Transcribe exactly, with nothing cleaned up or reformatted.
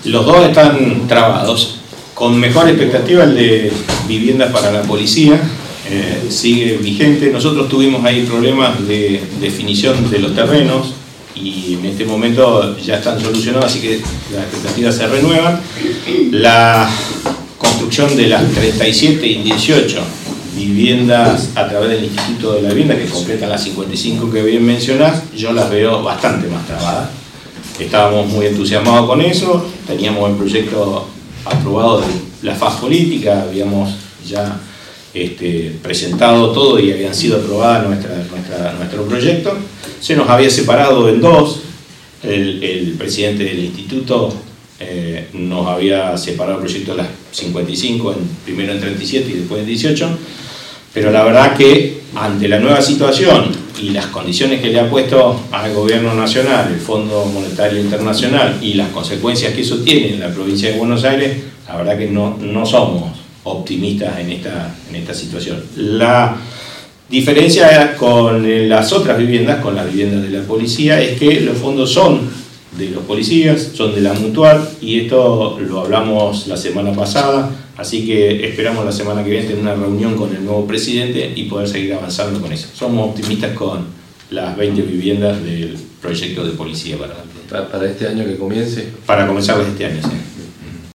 Los dos están trabados. Con mejor expectativa el de viviendas para la policía, eh, sigue vigente. Nosotros tuvimos ahí problemas de definición de los terrenos y en este momento ya están solucionados, así que las expectativas se renuevan. La construcción de las treinta y siete y dieciocho viviendas a través del Instituto de la Vivienda, que completan las cincuenta y cinco que bien mencionás, yo las veo bastante más trabadas. Estábamos muy entusiasmados con eso, teníamos el proyecto aprobado de la faz política, habíamos ya este, presentado todo y habían sido aprobadas nuestra, nuestra, nuestro proyecto. Se nos había separado en dos, el, el presidente del instituto eh, nos había separado el proyecto de las cincuenta y cinco, en, primero en treinta y siete y después en dieciocho, pero la verdad que ante la nueva situación y las condiciones que le ha puesto al gobierno nacional, el Fondo Monetario Internacional y las consecuencias que eso tiene en la provincia de Buenos Aires, la verdad que no, no somos optimistas en esta, en esta situación. La diferencia con las otras viviendas, con las viviendas de la policía, es que los fondos son de los policías, son de la Mutual, y esto lo hablamos la semana pasada, así que esperamos la semana que viene tener una reunión con el nuevo presidente y poder seguir avanzando con eso. Somos optimistas con las veinte viviendas del proyecto de policía para, para este año que comience. Para comenzar este año, sí.